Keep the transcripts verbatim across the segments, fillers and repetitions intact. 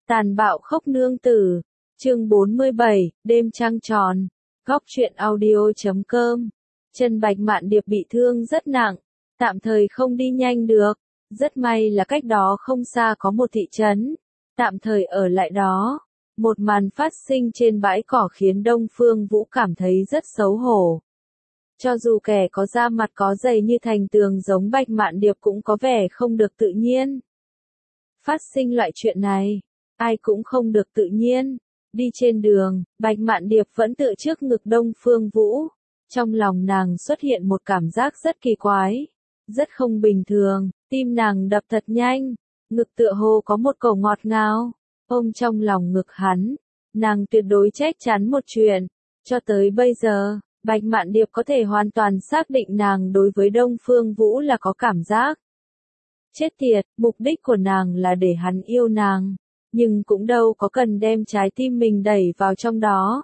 Tàn bạo khốc nương tử, chương bốn mươi bảy, đêm trăng tròn, góc truyện audio chấm com. Chân Bạch Mạn Điệp bị thương rất nặng, tạm thời không đi nhanh được, rất may là cách đó không xa có một thị trấn, tạm thời ở lại đó. Một màn phát sinh trên bãi cỏ khiến Đông Phương Vũ cảm thấy rất xấu hổ. Cho dù kẻ có da mặt có dày như thành tường giống Bạch Mạn Điệp cũng có vẻ không được tự nhiên. Phát sinh loại chuyện này, ai cũng không được tự nhiên. Đi trên đường, Bạch Mạn Điệp vẫn tựa trước ngực Đông Phương Vũ. Trong lòng nàng xuất hiện một cảm giác rất kỳ quái, rất không bình thường, tim nàng đập thật nhanh, ngực tựa hồ có một cổ ngọt ngào, ôm trong lòng ngực hắn. Nàng tuyệt đối chắc chắn một chuyện, cho tới bây giờ, Bạch Mạn Điệp có thể hoàn toàn xác định nàng đối với Đông Phương Vũ là có cảm giác. Chết tiệt, mục đích của nàng là để hắn yêu nàng, nhưng cũng đâu có cần đem trái tim mình đẩy vào trong đó.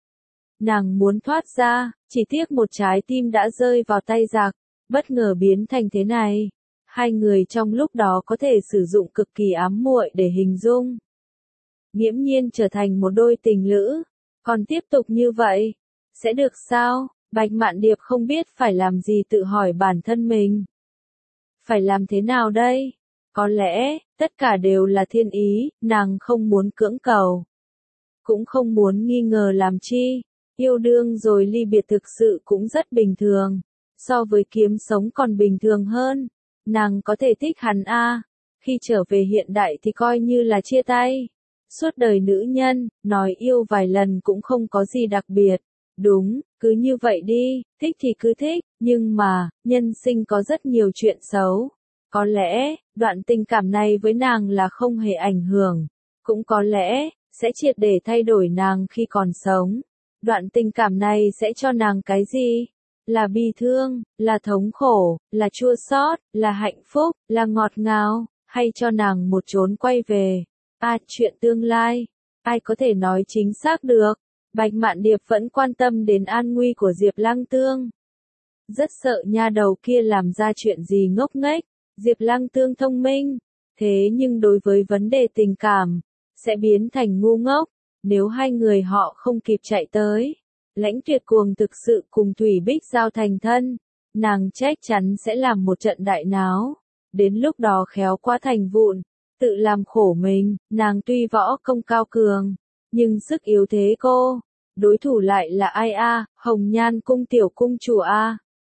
Nàng muốn thoát ra, chỉ tiếc một trái tim đã rơi vào tay giặc, bất ngờ biến thành thế này. Hai người trong lúc đó có thể sử dụng cực kỳ ám muội để hình dung. Nghiễm nhiên trở thành một đôi tình lữ, còn tiếp tục như vậy, sẽ được sao? Bạch Mạn Điệp không biết phải làm gì tự hỏi bản thân mình. Phải làm thế nào đây? Có lẽ, tất cả đều là thiên ý, nàng không muốn cưỡng cầu. Cũng không muốn nghi ngờ làm chi. Yêu đương rồi ly biệt thực sự cũng rất bình thường. So với kiếm sống còn bình thường hơn. Nàng có thể thích hắn a. Khi trở về hiện đại thì coi như là chia tay. Suốt đời nữ nhân, nói yêu vài lần cũng không có gì đặc biệt. Đúng, cứ như vậy đi, thích thì cứ thích, nhưng mà, nhân sinh có rất nhiều chuyện xấu. Có lẽ, đoạn tình cảm này với nàng là không hề ảnh hưởng. Cũng có lẽ, sẽ triệt để thay đổi nàng khi còn sống. Đoạn tình cảm này sẽ cho nàng cái gì? Là bi thương, là thống khổ, là chua xót, là hạnh phúc, là ngọt ngào, hay cho nàng một chốn quay về? À, chuyện tương lai, ai có thể nói chính xác được? Bạch Mạn Điệp vẫn quan tâm đến an nguy của Diệp Lăng Tương. Rất sợ nha đầu kia làm ra chuyện gì ngốc nghếch. Diệp Lăng Tương thông minh, thế nhưng đối với vấn đề tình cảm, sẽ biến thành ngu ngốc. Nếu hai người họ không kịp chạy tới, Lãnh Tuyệt Cuồng thực sự cùng Thủy Bích Giao thành thân, nàng chắc chắn sẽ làm một trận đại náo. Đến lúc đó khéo quá thành vụn, tự làm khổ mình. Nàng tuy võ công cao cường, nhưng sức yếu thế cô. Đối thủ lại là ai a? Hồng Nhan cung tiểu cung chủ a.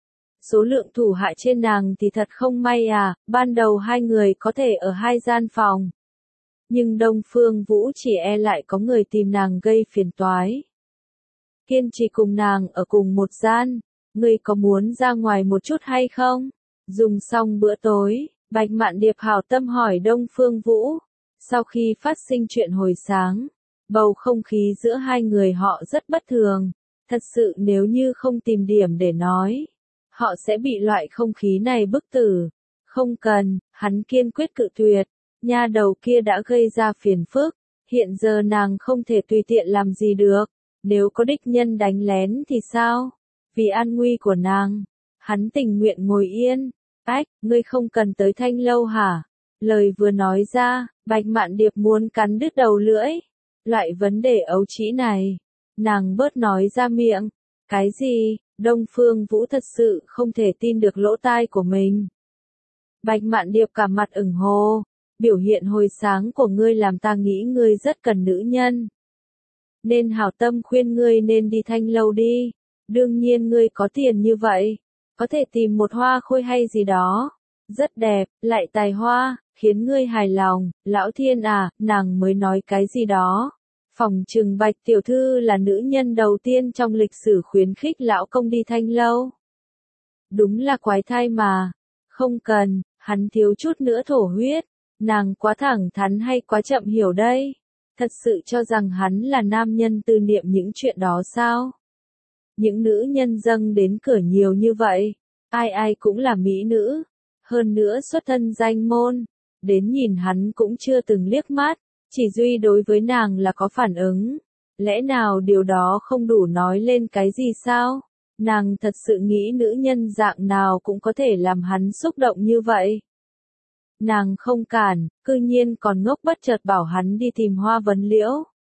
Số lượng thủ hạ trên nàng thì thật không may à, ban đầu hai người có thể ở hai gian phòng. Nhưng Đông Phương Vũ chỉ e lại có người tìm nàng gây phiền toái. Kiên trì cùng nàng ở cùng một gian, ngươi có muốn ra ngoài một chút hay không? Dùng xong bữa tối, Bạch Mạn Điệp hảo tâm hỏi Đông Phương Vũ. Sau khi phát sinh chuyện hồi sáng, bầu không khí giữa hai người họ rất bất thường. Thật sự nếu như không tìm điểm để nói, họ sẽ bị loại không khí này bức tử. Không cần, hắn kiên quyết cự tuyệt. Nha đầu kia đã gây ra phiền phức, hiện giờ nàng không thể tùy tiện làm gì được. Nếu có địch nhân đánh lén thì sao? Vì an nguy của nàng, hắn tình nguyện ngồi yên. Ách, ngươi không cần tới Thanh Lâu hả? Lời vừa nói ra, Bạch Mạn Điệp muốn cắn đứt đầu lưỡi. Loại vấn đề ấu trĩ này, nàng bớt nói ra miệng. Cái gì? Đông Phương Vũ thật sự không thể tin được lỗ tai của mình. Bạch Mạn Điệp cả mặt ửng hô. Biểu hiện hồi sáng của ngươi làm ta nghĩ ngươi rất cần nữ nhân. Nên hảo tâm khuyên ngươi nên đi Thanh Lâu đi. Đương nhiên ngươi có tiền như vậy, có thể tìm một hoa khôi hay gì đó. Rất đẹp, lại tài hoa, khiến ngươi hài lòng. Lão thiên à, nàng mới nói cái gì đó. Phỏng chừng Bạch tiểu thư là nữ nhân đầu tiên trong lịch sử khuyến khích lão công đi Thanh Lâu. Đúng là quái thai mà. Không cần, hắn thiếu chút nữa thổ huyết. Nàng quá thẳng thắn hay quá chậm hiểu đây? Thật sự cho rằng hắn là nam nhân tư niệm những chuyện đó sao? Những nữ nhân dâng đến cửa nhiều như vậy, ai ai cũng là mỹ nữ, hơn nữa xuất thân danh môn, đến nhìn hắn cũng chưa từng liếc mắt, chỉ duy đối với nàng là có phản ứng. Lẽ nào điều đó không đủ nói lên cái gì sao? Nàng thật sự nghĩ nữ nhân dạng nào cũng có thể làm hắn xúc động như vậy. Nàng không cản, cư nhiên còn ngốc bất chợt bảo hắn đi tìm Hoa Vấn Liễu.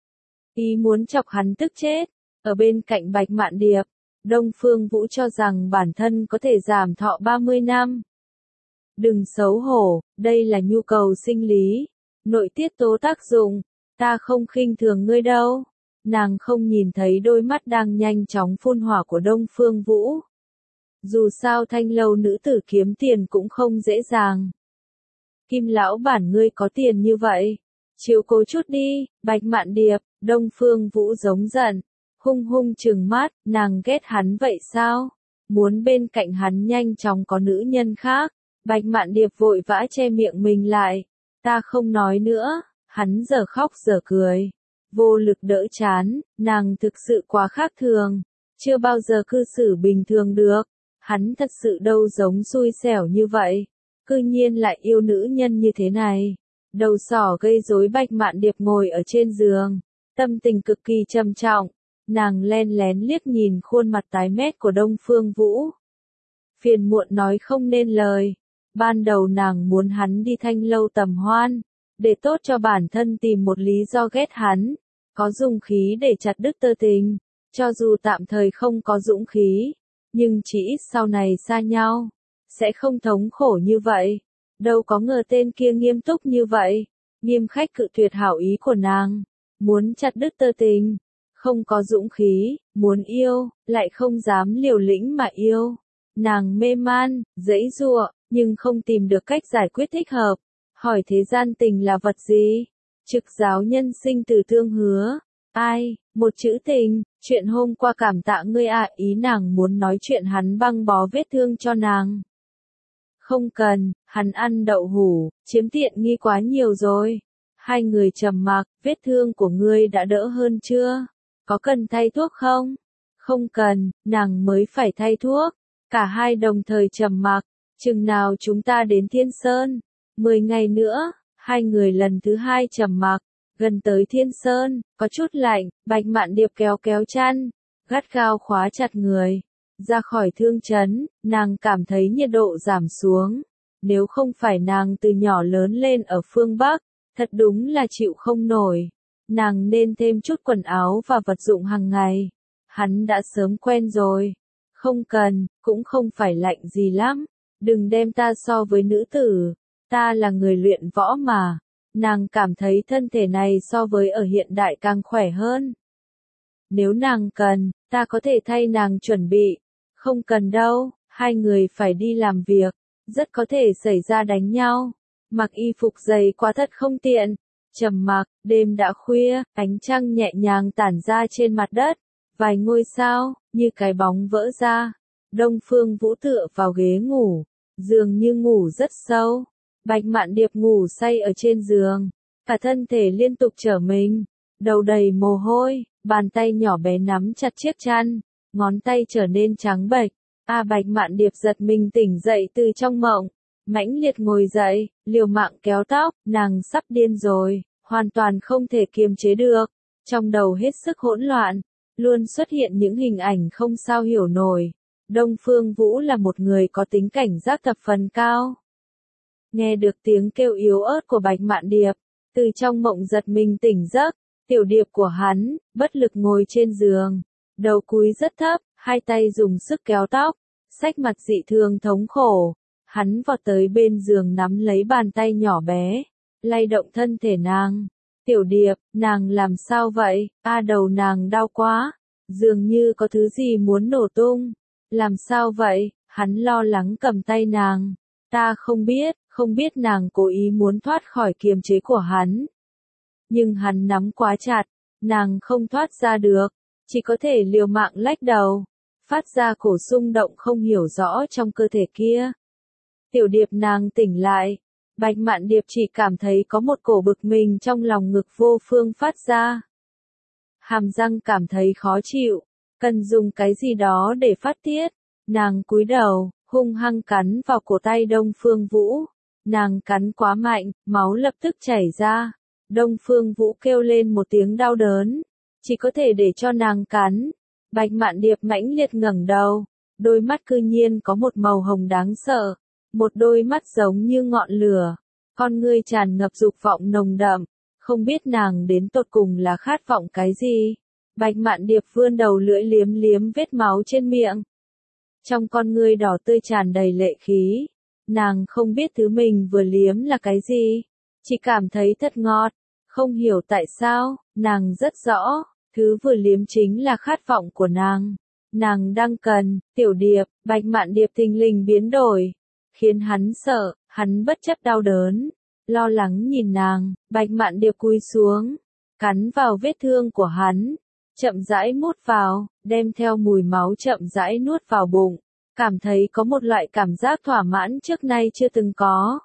Ý muốn chọc hắn tức chết. Ở bên cạnh Bạch Mạn Điệp, Đông Phương Vũ cho rằng bản thân có thể giảm thọ ba mươi năm. Đừng xấu hổ, đây là nhu cầu sinh lý, nội tiết tố tác dụng, ta không khinh thường ngươi đâu. Nàng không nhìn thấy đôi mắt đang nhanh chóng phun hỏa của Đông Phương Vũ. Dù sao Thanh lâu nữ tử kiếm tiền cũng không dễ dàng. Kim lão bản ngươi có tiền như vậy, chiếu cố chút đi. Bạch Mạn Điệp, Đông Phương Vũ giống giận, hung hung trừng mắt, nàng ghét hắn vậy sao? Muốn bên cạnh hắn nhanh chóng có nữ nhân khác. Bạch Mạn Điệp vội vã che miệng mình lại, ta không nói nữa. Hắn giờ khóc giờ cười, vô lực đỡ chán, nàng thực sự quá khác thường, chưa bao giờ cư xử bình thường được. Hắn thật sự đâu giống xui xẻo như vậy, cư nhiên lại yêu nữ nhân như thế này. Đầu sỏ gây rối. Bạch Mạn Điệp ngồi ở trên giường, tâm tình cực kỳ trầm trọng, nàng len lén liếc nhìn khuôn mặt tái mét của Đông Phương Vũ. Phiền muộn nói không nên lời, ban đầu nàng muốn hắn đi Thanh lâu tầm hoan, để tốt cho bản thân tìm một lý do ghét hắn, có dung khí để chặt đứt tơ tình, cho dù tạm thời không có dũng khí, nhưng chỉ ít sau này xa nhau, sẽ không thống khổ như vậy. Đâu có ngờ tên kia nghiêm túc như vậy, nghiêm khắc cự tuyệt hảo ý của nàng, muốn chặt đứt tơ tình, không có dũng khí, muốn yêu, lại không dám liều lĩnh mà yêu. Nàng mê man, giãy giụa, nhưng không tìm được cách giải quyết thích hợp. Hỏi thế gian tình là vật gì? Trực giáo nhân sinh từ thương hứa. Ai? Một chữ tình. Chuyện hôm qua cảm tạ ngươi ạ. Ý nàng muốn nói chuyện hắn băng bó vết thương cho nàng. Không cần, hắn ăn đậu hủ, chiếm tiện nghi quá nhiều rồi. Hai người trầm mặc, vết thương của ngươi đã đỡ hơn chưa? Có cần thay thuốc không? Không cần, nàng mới phải thay thuốc. Cả hai đồng thời trầm mặc. Chừng nào chúng ta đến Thiên Sơn? Mười ngày nữa. Hai người lần thứ hai trầm mặc. Gần tới Thiên Sơn, có chút lạnh. Bạch Mạn Điệp kéo kéo chăn, gắt gao khóa chặt người. Ra khỏi thương trấn, nàng cảm thấy nhiệt độ giảm xuống. Nếu không phải nàng từ nhỏ lớn lên ở phương Bắc, thật đúng là chịu không nổi. Nàng nên thêm chút quần áo và vật dụng hàng ngày. Hắn đã sớm quen rồi. Không cần, cũng không phải lạnh gì lắm. Đừng đem ta so với nữ tử. Ta là người luyện võ mà. Nàng cảm thấy thân thể này so với ở hiện đại càng khỏe hơn. Nếu nàng cần, ta có thể thay nàng chuẩn bị. Không cần đâu, hai người phải đi làm việc. Rất có thể xảy ra đánh nhau. Mặc y phục dày quá thật không tiện. Trầm mặc, đêm đã khuya, ánh trăng nhẹ nhàng tản ra trên mặt đất. Vài ngôi sao, như cái bóng vỡ ra. Đông Phương Vũ tựa vào ghế ngủ, dường như ngủ rất sâu. Bạch Mạn Điệp ngủ say ở trên giường, cả thân thể liên tục trở mình, đầu đầy mồ hôi, bàn tay nhỏ bé nắm chặt chiếc chăn, ngón tay trở nên trắng bệch. A Bạch Mạn Điệp giật mình tỉnh dậy từ trong mộng, mãnh liệt ngồi dậy, liều mạng kéo tóc, nàng sắp điên rồi, hoàn toàn không thể kiềm chế được. Trong đầu hết sức hỗn loạn, luôn xuất hiện những hình ảnh không sao hiểu nổi. Đông Phương Vũ là một người có tính cảnh giác thập phần cao. Nghe được tiếng kêu yếu ớt của Bạch Mạn Điệp, từ trong mộng giật mình tỉnh giấc, tiểu điệp của hắn, bất lực ngồi trên giường, đầu cúi rất thấp, hai tay dùng sức kéo tóc, xách mặt dị thường thống khổ. Hắn vọt tới bên giường nắm lấy bàn tay nhỏ bé, lay động thân thể nàng. Tiểu điệp, nàng làm sao vậy? A đầu nàng đau quá, dường như có thứ gì muốn nổ tung. Làm sao vậy? Hắn lo lắng cầm tay nàng. Ta không biết, không biết nàng cố ý muốn thoát khỏi kiềm chế của hắn. Nhưng hắn nắm quá chặt, nàng không thoát ra được, chỉ có thể liều mạng lách đầu, phát ra cổ xung động không hiểu rõ trong cơ thể kia. Tiểu điệp nàng tỉnh lại, Bạch Mạn Điệp chỉ cảm thấy có một cổ bực mình trong lòng ngực vô phương phát ra. Hàm răng cảm thấy khó chịu, cần dùng cái gì đó để phát tiết. Nàng cúi đầu, hung hăng cắn vào cổ tay Đông Phương Vũ. Nàng cắn quá mạnh, máu lập tức chảy ra. Đông Phương Vũ kêu lên một tiếng đau đớn, chỉ có thể để cho nàng cắn. Bạch Mạn Điệp mãnh liệt ngẩng đầu, đôi mắt cư nhiên có một màu hồng đáng sợ, một đôi mắt giống như ngọn lửa, con ngươi tràn ngập dục vọng nồng đậm, không biết nàng đến tột cùng là khát vọng cái gì. Bạch Mạn Điệp vươn đầu lưỡi liếm liếm vết máu trên miệng. Trong con ngươi đỏ tươi tràn đầy lệ khí, nàng không biết thứ mình vừa liếm là cái gì, chỉ cảm thấy thật ngọt, không hiểu tại sao, nàng rất rõ, thứ vừa liếm chính là khát vọng của nàng. Nàng đang cần, Tiểu Điệp, Bạch Mạn Điệp thình lình biến đổi, khiến hắn sợ, hắn bất chấp đau đớn, lo lắng nhìn nàng, Bạch Mạn Điệp cúi xuống, cắn vào vết thương của hắn, chậm rãi mút vào, đem theo mùi máu chậm rãi nuốt vào bụng, cảm thấy có một loại cảm giác thỏa mãn trước nay chưa từng có.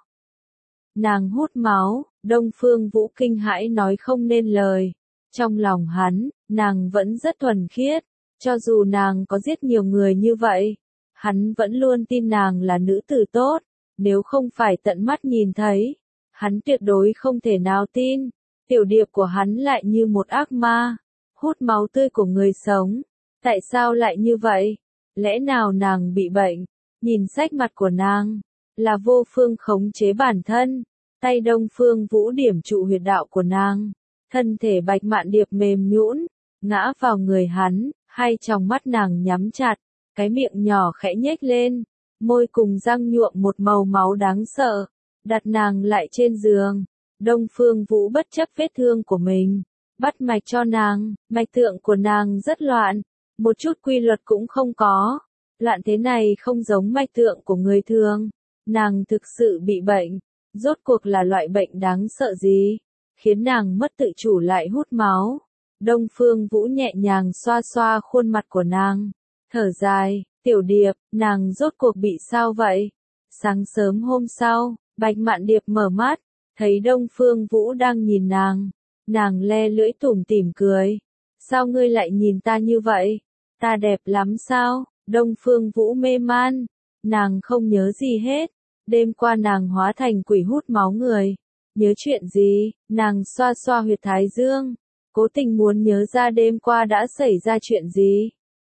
Nàng hút máu, Đông Phương Vũ kinh hãi nói không nên lời. Trong lòng hắn, nàng vẫn rất thuần khiết, cho dù nàng có giết nhiều người như vậy, hắn vẫn luôn tin nàng là nữ tử tốt, nếu không phải tận mắt nhìn thấy, hắn tuyệt đối không thể nào tin. Tiểu Điệp của hắn lại như một ác ma, hút máu tươi của người sống. Tại sao lại như vậy? Lẽ nào nàng bị bệnh? Nhìn sắc mặt của nàng, là vô phương khống chế bản thân. Tay Đông Phương Vũ điểm trụ huyệt đạo của nàng, thân thể Bạch Mạn Điệp mềm nhũn, ngã vào người hắn, hai tròng mắt nàng nhắm chặt, cái miệng nhỏ khẽ nhếch lên, môi cùng răng nhuộm một màu máu đáng sợ, đặt nàng lại trên giường. Đông Phương Vũ bất chấp vết thương của mình, bắt mạch cho nàng, mạch tượng của nàng rất loạn, một chút quy luật cũng không có, loạn thế này không giống mạch tượng của người thường, nàng thực sự bị bệnh. Rốt cuộc là loại bệnh đáng sợ gì, khiến nàng mất tự chủ lại hút máu. Đông Phương Vũ nhẹ nhàng xoa xoa khuôn mặt của nàng, thở dài, Tiểu Điệp, nàng rốt cuộc bị sao vậy? Sáng sớm hôm sau, Bạch Mạn Điệp mở mắt, thấy Đông Phương Vũ đang nhìn nàng, nàng le lưỡi tủm tỉm cười. Sao ngươi lại nhìn ta như vậy? Ta đẹp lắm sao? Đông Phương Vũ mê man, nàng không nhớ gì hết. Đêm qua nàng hóa thành quỷ hút máu người. Nhớ chuyện gì? Nàng xoa xoa huyệt thái dương, cố tình muốn nhớ ra đêm qua đã xảy ra chuyện gì.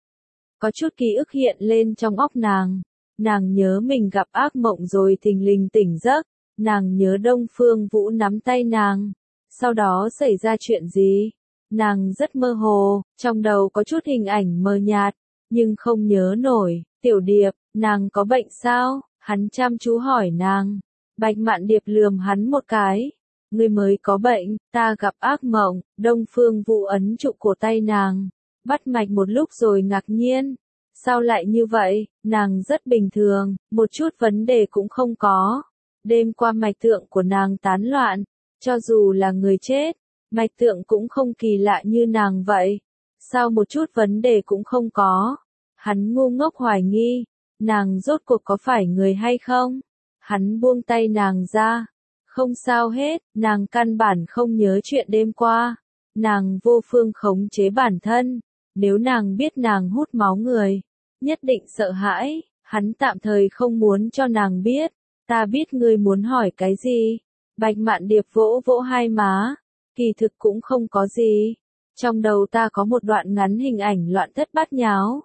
Có chút ký ức hiện lên trong óc nàng. Nàng nhớ mình gặp ác mộng rồi thình lình tỉnh giấc. Nàng nhớ Đông Phương Vũ nắm tay nàng. Sau đó xảy ra chuyện gì? Nàng rất mơ hồ, trong đầu có chút hình ảnh mờ nhạt, nhưng không nhớ nổi. Tiểu Điệp, nàng có bệnh sao? Hắn chăm chú hỏi nàng. Bạch Mạn Điệp lườm hắn một cái. Ngươi mới có bệnh, ta gặp ác mộng. Đông Phương Vũ ấn trụ cổ tay nàng, bắt mạch một lúc rồi ngạc nhiên. Sao lại như vậy? Nàng rất bình thường, một chút vấn đề cũng không có. Đêm qua mạch tượng của nàng tán loạn, cho dù là người chết, mạch tượng cũng không kỳ lạ như nàng vậy. Sao một chút vấn đề cũng không có? Hắn ngu ngốc hoài nghi. Nàng rốt cuộc có phải người hay không? Hắn buông tay nàng ra. Không sao hết, nàng căn bản không nhớ chuyện đêm qua. Nàng vô phương khống chế bản thân. Nếu nàng biết nàng hút máu người, nhất định sợ hãi. Hắn tạm thời không muốn cho nàng biết. Ta biết ngươi muốn hỏi cái gì. Bạch Mạn Điệp vỗ vỗ hai má. Kỳ thực cũng không có gì. Trong đầu ta có một đoạn ngắn hình ảnh loạn thất bát nháo.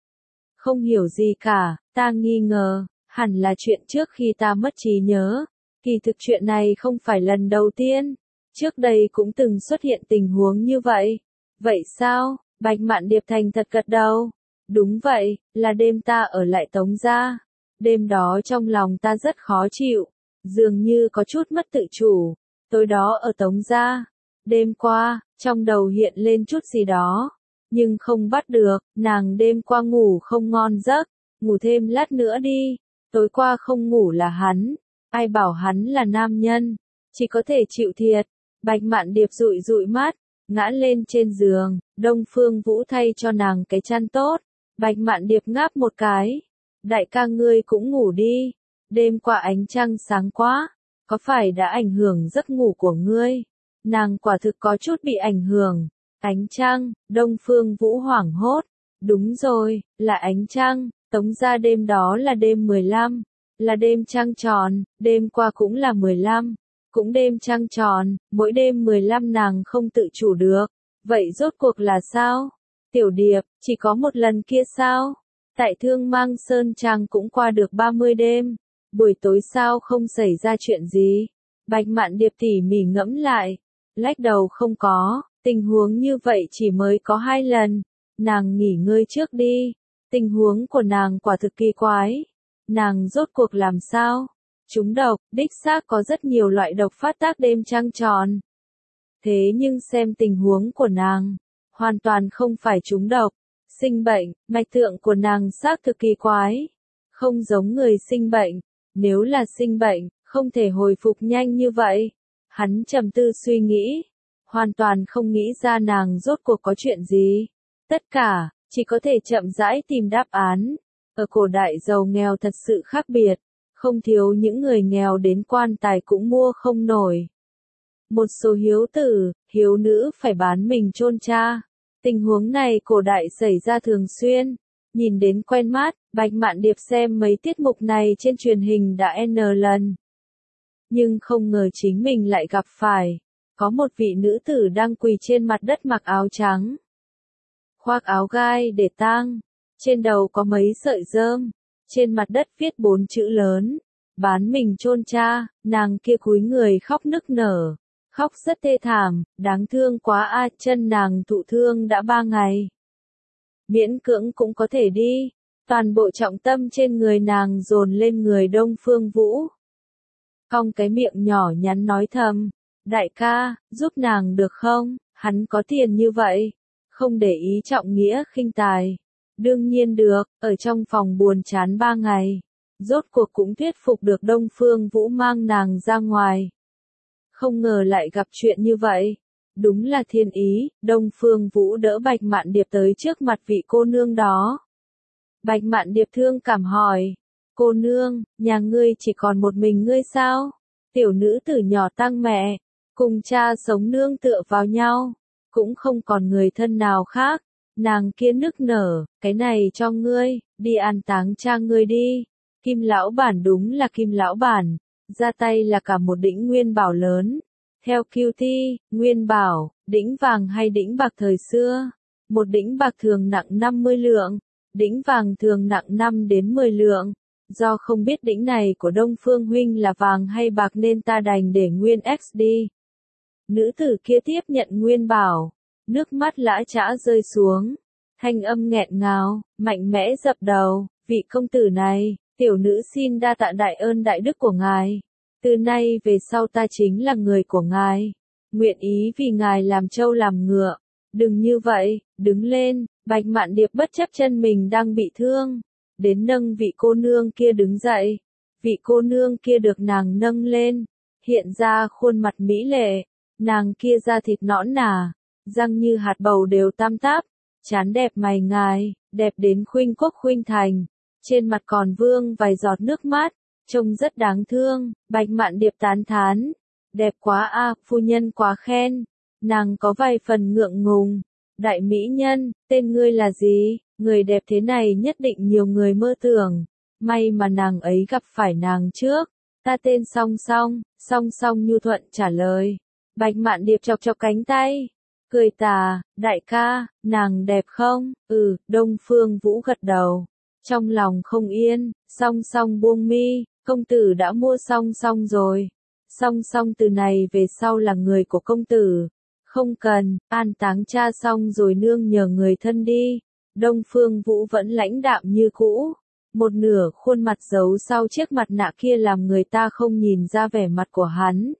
Không hiểu gì cả, ta nghi ngờ, hẳn là chuyện trước khi ta mất trí nhớ. Kỳ thực chuyện này không phải lần đầu tiên, trước đây cũng từng xuất hiện tình huống như vậy. Vậy sao? Bạch Mạn Điệp thành thật gật đầu. Đúng vậy, là đêm ta ở lại Tống gia. Đêm đó trong lòng ta rất khó chịu, dường như có chút mất tự chủ. Tối đó ở Tống gia, đêm qua, trong đầu hiện lên chút gì đó. Nhưng không bắt được, nàng đêm qua ngủ không ngon giấc, ngủ thêm lát nữa đi. Tối qua không ngủ là hắn, ai bảo hắn là nam nhân, chỉ có thể chịu thiệt. Bạch Mạn Điệp dụi dụi mắt, ngã lên trên giường, Đông Phương Vũ thay cho nàng cái chăn tốt. Bạch Mạn Điệp ngáp một cái, đại ca ngươi cũng ngủ đi, đêm qua ánh trăng sáng quá, có phải đã ảnh hưởng giấc ngủ của ngươi? Nàng quả thực có chút bị ảnh hưởng. Ánh trăng, Đông Phương Vũ hoảng hốt. Đúng rồi, là ánh trăng, Tống gia đêm đó là đêm mười lăm, là đêm trăng tròn, đêm qua cũng là mười lăm, cũng đêm trăng tròn, mỗi đêm mười lăm nàng không tự chủ được. Vậy rốt cuộc là sao? Tiểu Điệp, chỉ có một lần kia sao? Tại Thương Mang Sơn Trang cũng qua được ba mươi đêm, buổi tối sao không xảy ra chuyện gì? Bạch Mạn Điệp tỉ mỉ ngẫm lại, lách đầu không có, tình huống như vậy chỉ mới có hai lần, nàng nghỉ ngơi trước đi, tình huống của nàng quả thực kỳ quái, nàng rốt cuộc làm sao? Trúng độc, đích xác có rất nhiều loại độc phát tác đêm trăng tròn. Thế nhưng xem tình huống của nàng, hoàn toàn không phải trúng độc, sinh bệnh, mạch tượng của nàng xác thực kỳ quái, không giống người sinh bệnh, nếu là sinh bệnh, không thể hồi phục nhanh như vậy. Hắn trầm tư suy nghĩ, hoàn toàn không nghĩ ra nàng rốt cuộc có chuyện gì. Tất cả, chỉ có thể chậm rãi tìm đáp án. Ở cổ đại giàu nghèo thật sự khác biệt, không thiếu những người nghèo đến quan tài cũng mua không nổi. Một số hiếu tử, hiếu nữ phải bán mình chôn cha. Tình huống này cổ đại xảy ra thường xuyên. Nhìn đến quen mắt, Bạch Mạn Điệp xem mấy tiết mục này trên truyền hình đã n lần. Nhưng không ngờ chính mình lại gặp phải. Có một vị nữ tử đang quỳ trên mặt đất mặc áo trắng. Khoác áo gai để tang. Trên đầu có mấy sợi rơm. Trên mặt đất viết bốn chữ lớn. Bán mình chôn cha, nàng kia cúi người khóc nức nở. Khóc rất thê thảm, đáng thương quá a, chân nàng thụ thương đã ba ngày. Miễn cưỡng cũng có thể đi, toàn bộ trọng tâm trên người nàng dồn lên người Đông Phương Vũ. Cong cái miệng nhỏ nhắn nói thầm, đại ca, giúp nàng được không, hắn có tiền như vậy, không để ý trọng nghĩa khinh tài. Đương nhiên được, ở trong phòng buồn chán ba ngày, rốt cuộc cũng thuyết phục được Đông Phương Vũ mang nàng ra ngoài. Không ngờ lại gặp chuyện như vậy. Đúng là thiên ý, Đông Phương Vũ đỡ Bạch Mạn Điệp tới trước mặt vị cô nương đó. Bạch Mạn Điệp thương cảm hỏi, cô nương, nhà ngươi chỉ còn một mình ngươi sao? Tiểu nữ tử nhỏ tang mẹ, cùng cha sống nương tựa vào nhau, cũng không còn người thân nào khác. Nàng kia nức nở, cái này cho ngươi, đi an táng cha ngươi đi. Kim lão bản đúng là Kim lão bản, ra tay là cả một đĩnh nguyên bảo lớn. Theo quy tê, nguyên bảo, đĩnh vàng hay đĩnh bạc thời xưa, một đĩnh bạc thường nặng năm mươi lượng, đĩnh vàng thường nặng năm đến mười lượng. Do không biết đĩnh này của Đông Phương huynh là vàng hay bạc nên ta đành để nguyên X đi. Nữ tử kia tiếp nhận nguyên bảo, nước mắt lã chã rơi xuống, thanh âm nghẹn ngào, mạnh mẽ dập đầu, vị công tử này, tiểu nữ xin đa tạ đại ơn đại đức của ngài. Từ nay về sau ta chính là người của ngài, nguyện ý vì ngài làm trâu làm ngựa. Đừng như vậy, đứng lên, Bạch Mạn Điệp bất chấp chân mình đang bị thương, đến nâng vị cô nương kia đứng dậy. Vị cô nương kia được nàng nâng lên, hiện ra khuôn mặt mỹ lệ, nàng kia da thịt nõn nà, răng như hạt bầu đều tam táp, trán đẹp mày ngài, đẹp đến khuynh quốc khuynh thành, trên mặt còn vương vài giọt nước mắt. Trông rất đáng thương, Bạch Mạn Điệp tán thán. Đẹp quá a, à, phu nhân quá khen. Nàng có vài phần ngượng ngùng. Đại mỹ nhân, tên ngươi là gì? Người đẹp thế này nhất định nhiều người mơ tưởng. May mà nàng ấy gặp phải nàng trước. Ta tên Song Song, Song Song nhu thuận trả lời. Bạch Mạn Điệp chọc chọc cánh tay. Cười tà, đại ca, nàng đẹp không? Ừ, Đông Phương Vũ gật đầu. Trong lòng không yên, Song Song buông mi. Công tử đã mua Song Song rồi. Song Song từ này về sau là người của công tử. Không cần, an táng cha xong rồi nương nhờ người thân đi. Đông Phương Vũ vẫn lãnh đạm như cũ. Một nửa khuôn mặt giấu sau chiếc mặt nạ kia làm người ta không nhìn ra vẻ mặt của hắn.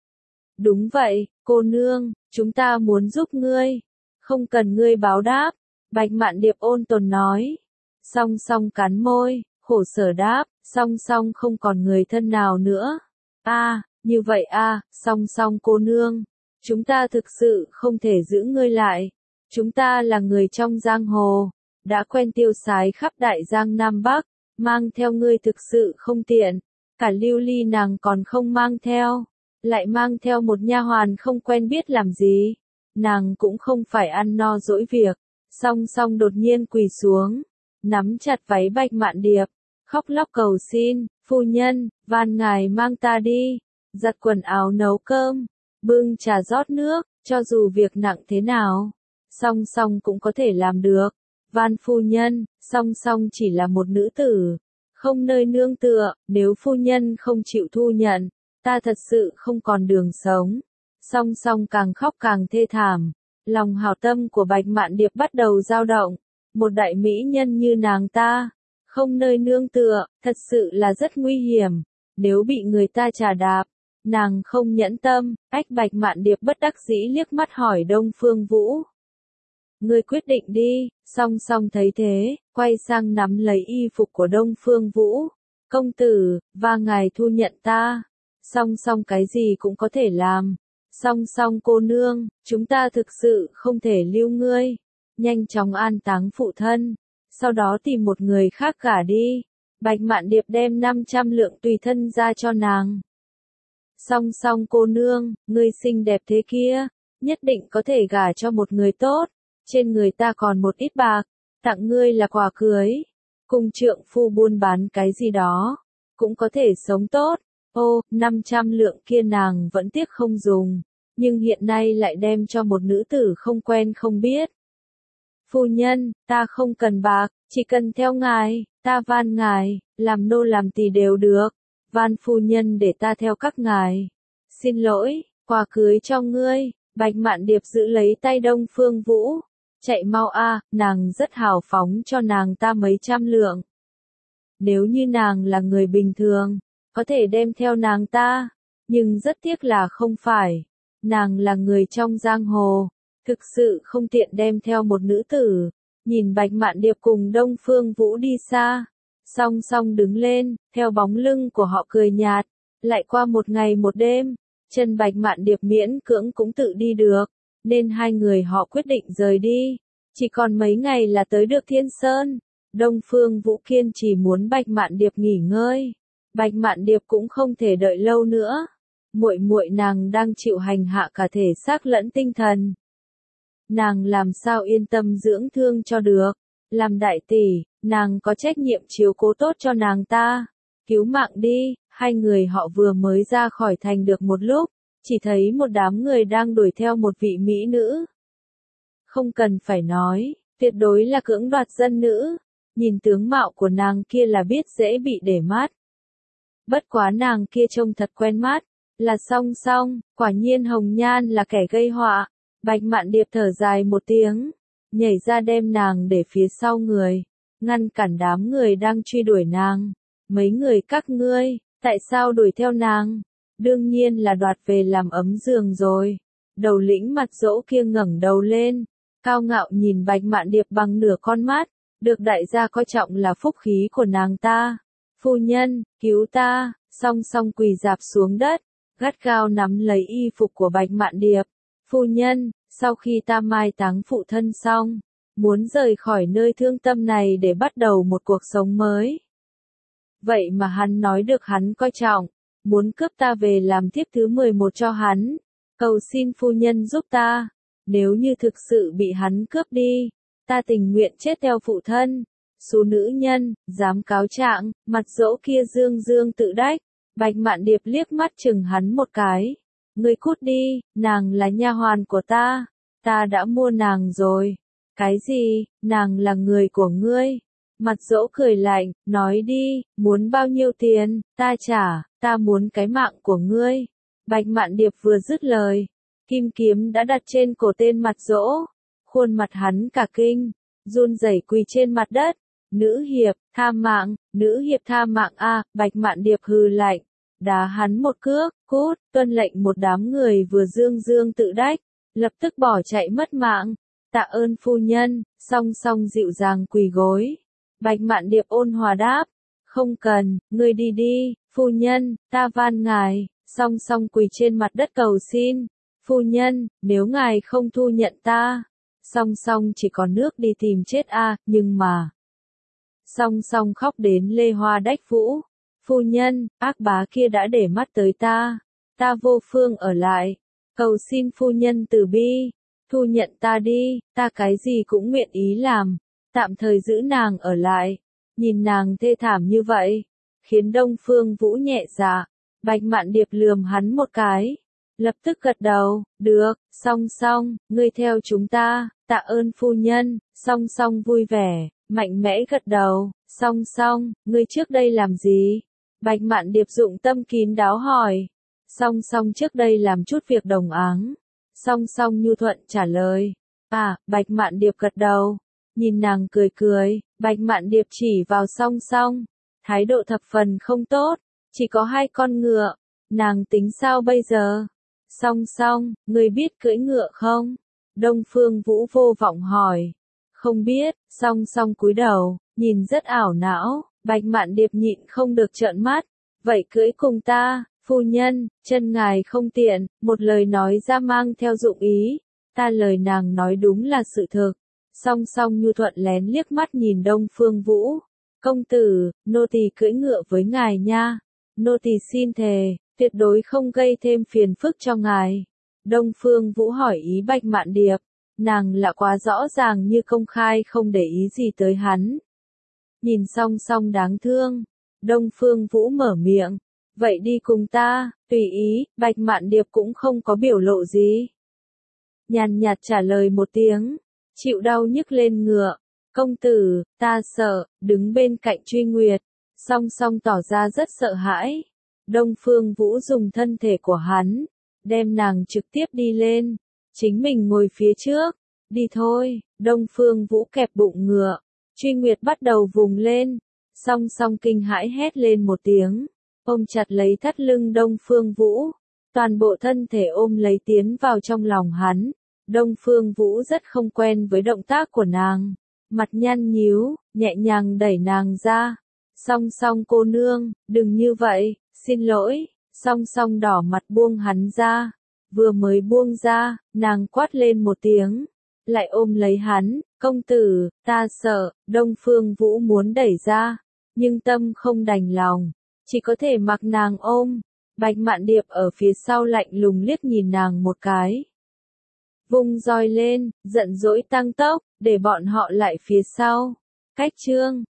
Đúng vậy, cô nương, chúng ta muốn giúp ngươi. Không cần ngươi báo đáp. Bạch Mạn Điệp ôn tồn nói. Song Song cắn môi. Khổ sở đáp, Song Song không còn người thân nào nữa. A, à, như vậy a, à, Song Song cô nương, chúng ta thực sự không thể giữ ngươi lại. Chúng ta là người trong giang hồ, đã quen tiêu sái khắp đại giang Nam Bắc, mang theo ngươi thực sự không tiện. Cả Lưu Ly nàng còn không mang theo, lại mang theo một nha hoàn không quen biết làm gì. Nàng cũng không phải ăn no dỗi việc. Song Song đột nhiên quỳ xuống, nắm chặt váy Bạch Mạn Điệp, khóc lóc cầu xin, phu nhân, van ngài mang ta đi, giặt quần áo nấu cơm, bưng trà rót nước, cho dù việc nặng thế nào, Song Song cũng có thể làm được. Van phu nhân, Song Song chỉ là một nữ tử, không nơi nương tựa, nếu phu nhân không chịu thu nhận, ta thật sự không còn đường sống. Song song càng khóc càng thê thảm, lòng hảo tâm của Bạch Mạn Điệp bắt đầu dao động, một đại mỹ nhân như nàng ta, không nơi nương tựa, thật sự là rất nguy hiểm, nếu bị người ta trà đạp, nàng không nhẫn tâm, ách Bạch Mạn Điệp bất đắc dĩ liếc mắt hỏi Đông Phương Vũ. Ngươi quyết định đi, song song thấy thế, quay sang nắm lấy y phục của Đông Phương Vũ, công tử, và ngài thu nhận ta, song song cái gì cũng có thể làm, song song cô nương, chúng ta thực sự không thể lưu ngươi, nhanh chóng an táng phụ thân, sau đó tìm một người khác gả đi, Bạch Mạn Điệp đem năm trăm lượng tùy thân ra cho nàng. Song song cô nương, ngươi xinh đẹp thế kia, nhất định có thể gả cho một người tốt, trên người ta còn một ít bạc, tặng ngươi là quà cưới, cùng trượng phu buôn bán cái gì đó, cũng có thể sống tốt. Ô, năm trăm lượng kia nàng vẫn tiếc không dùng, nhưng hiện nay lại đem cho một nữ tử không quen không biết. Phu nhân, ta không cần bạc, chỉ cần theo ngài, ta van ngài, làm nô làm tỳ đều được, van phu nhân để ta theo các ngài. Xin lỗi, quà cưới cho ngươi, Bạch Mạn Điệp giữ lấy tay Đông Phương Vũ, chạy mau a, nàng rất hào phóng cho nàng ta mấy trăm lượng. Nếu như nàng là người bình thường, có thể đem theo nàng ta, nhưng rất tiếc là không phải, nàng là người trong giang hồ, thực sự không tiện đem theo một nữ tử. Nhìn Bạch Mạn Điệp cùng Đông Phương Vũ đi xa, song song đứng lên, theo bóng lưng của họ cười nhạt, lại qua một ngày một đêm, chân Bạch Mạn Điệp miễn cưỡng cũng tự đi được, nên hai người họ quyết định rời đi, chỉ còn mấy ngày là tới được Thiên Sơn. Đông Phương Vũ kiên trì muốn Bạch Mạn Điệp nghỉ ngơi, Bạch Mạn Điệp cũng không thể đợi lâu nữa, muội muội nàng đang chịu hành hạ cả thể xác lẫn tinh thần. Nàng làm sao yên tâm dưỡng thương cho được, làm đại tỷ, nàng có trách nhiệm chiếu cố tốt cho nàng ta, cứu mạng đi. Hai người họ vừa mới ra khỏi thành được một lúc, chỉ thấy một đám người đang đuổi theo một vị mỹ nữ. Không cần phải nói, tuyệt đối là cưỡng đoạt dân nữ, nhìn tướng mạo của nàng kia là biết dễ bị để mắt. Bất quá nàng kia trông thật quen mắt, là Song Song, quả nhiên Hồng Nhan là kẻ gây họa. Bạch Mạn Điệp thở dài một tiếng, nhảy ra đem nàng để phía sau người, ngăn cản đám người đang truy đuổi nàng. Mấy người các ngươi, tại sao đuổi theo nàng? Đương nhiên là đoạt về làm ấm giường rồi. Đầu lĩnh mặt dỗ kia ngẩng đầu lên, cao ngạo nhìn Bạch Mạn Điệp bằng nửa con mắt, được đại gia coi trọng là phúc khí của nàng ta. Phu nhân, cứu ta, Song Song quỳ rạp xuống đất, gắt gao nắm lấy y phục của Bạch Mạn Điệp. Phu nhân, sau khi ta mai táng phụ thân xong, muốn rời khỏi nơi thương tâm này để bắt đầu một cuộc sống mới. Vậy mà hắn nói được hắn coi trọng, muốn cướp ta về làm thiếp thứ mười một cho hắn. Cầu xin phu nhân giúp ta, nếu như thực sự bị hắn cướp đi, ta tình nguyện chết theo phụ thân. Số nữ nhân, dám cáo trạng, mặt dỗ kia dương dương tự đách. Bạch Mạn Điệp liếc mắt chừng hắn một cái. Ngươi cút đi, nàng là nha hoàn của ta, ta đã mua nàng rồi. Cái gì, nàng là người của ngươi? Mặt dỗ cười lạnh, nói đi, muốn bao nhiêu tiền, ta trả, ta muốn cái mạng của ngươi. Bạch Mạn Điệp vừa dứt lời, kim kiếm đã đặt trên cổ tên mặt dỗ, khuôn mặt hắn cả kinh, run rẩy quỳ trên mặt đất. Nữ hiệp, tha mạng, nữ hiệp tha mạng a, Bạch Mạn Điệp hừ lạnh, đá hắn một cước, cút, tuân lệnh một đám người vừa dương dương tự đách, lập tức bỏ chạy mất mạng. Tạ ơn phu nhân, Song Song dịu dàng quỳ gối. Bạch Mạn Điệp ôn hòa đáp, không cần, ngươi đi đi, phu nhân, ta van ngài. Song Song quỳ trên mặt đất cầu xin, phu nhân, nếu ngài không thu nhận ta, Song Song chỉ còn nước đi tìm chết a, nhưng mà. Song Song khóc đến lê hoa đách vũ, phu nhân, ác bá kia đã để mắt tới ta, ta vô phương ở lại, cầu xin phu nhân từ bi, thu nhận ta đi, ta cái gì cũng nguyện ý làm, tạm thời giữ nàng ở lại. Nhìn nàng thê thảm như vậy, khiến Đông Phương Vũ nhẹ dạ. Bạch Mạn Điệp lườm hắn một cái, lập tức gật đầu, được, Song Song, ngươi theo chúng ta, tạ ơn phu nhân. Song Song vui vẻ, mạnh mẽ gật đầu, Song Song, ngươi trước đây làm gì? Bạch Mạn Điệp dụng tâm kín đáo hỏi, Song Song trước đây làm chút việc đồng áng. Song Song nhu thuận trả lời. À, Bạch Mạn Điệp gật đầu. Nhìn nàng cười cười, Bạch Mạn Điệp chỉ vào Song Song. Thái độ thập phần không tốt, chỉ có hai con ngựa. Nàng tính sao bây giờ? Song Song, người biết cưỡi ngựa không? Đông Phương Vũ vô vọng hỏi. Không biết, Song Song cúi đầu, nhìn rất ảo não. Bạch Mạn Điệp nhịn không được trợn mắt. Vậy cưỡi cùng ta, phu nhân, chân ngài không tiện, một lời nói ra mang theo dụng ý. Ta lời nàng nói đúng là sự thực. Song Song nhu thuận lén liếc mắt nhìn Đông Phương Vũ. Công tử, nô tỳ cưỡi ngựa với ngài nha. Nô tỳ xin thề, tuyệt đối không gây thêm phiền phức cho ngài. Đông Phương Vũ hỏi ý Bạch Mạn Điệp. Nàng lạ quá rõ ràng như công khai không để ý gì tới hắn. Nhìn Song Song đáng thương. Đông Phương Vũ mở miệng. Vậy đi cùng ta, tùy ý, Bạch Mạn Điệp cũng không có biểu lộ gì. Nhàn nhạt trả lời một tiếng. Chịu đau nhức lên ngựa. Công tử, ta sợ, đứng bên cạnh Truy Nguyệt. Song Song tỏ ra rất sợ hãi. Đông Phương Vũ dùng thân thể của hắn, đem nàng trực tiếp đi lên. Chính mình ngồi phía trước. Đi thôi, Đông Phương Vũ kẹp bụng ngựa. Truy Nguyệt bắt đầu vùng lên. Song Song kinh hãi hét lên một tiếng. Ôm chặt lấy thắt lưng Đông Phương Vũ. Toàn bộ thân thể ôm lấy tiến vào trong lòng hắn. Đông Phương Vũ rất không quen với động tác của nàng. Mặt nhăn nhíu, nhẹ nhàng đẩy nàng ra. Song Song cô nương, đừng như vậy, xin lỗi. Song Song đỏ mặt buông hắn ra. Vừa mới buông ra, nàng quát lên một tiếng. Lại ôm lấy hắn, công tử, ta sợ. Đông Phương Vũ muốn đẩy ra. Nhưng tâm không đành lòng. Chỉ có thể mặc nàng ôm. Bạch Mạn Điệp ở phía sau lạnh lùng liếc nhìn nàng một cái. Vung roi lên, giận dỗi tăng tốc, để bọn họ lại phía sau. Cách chương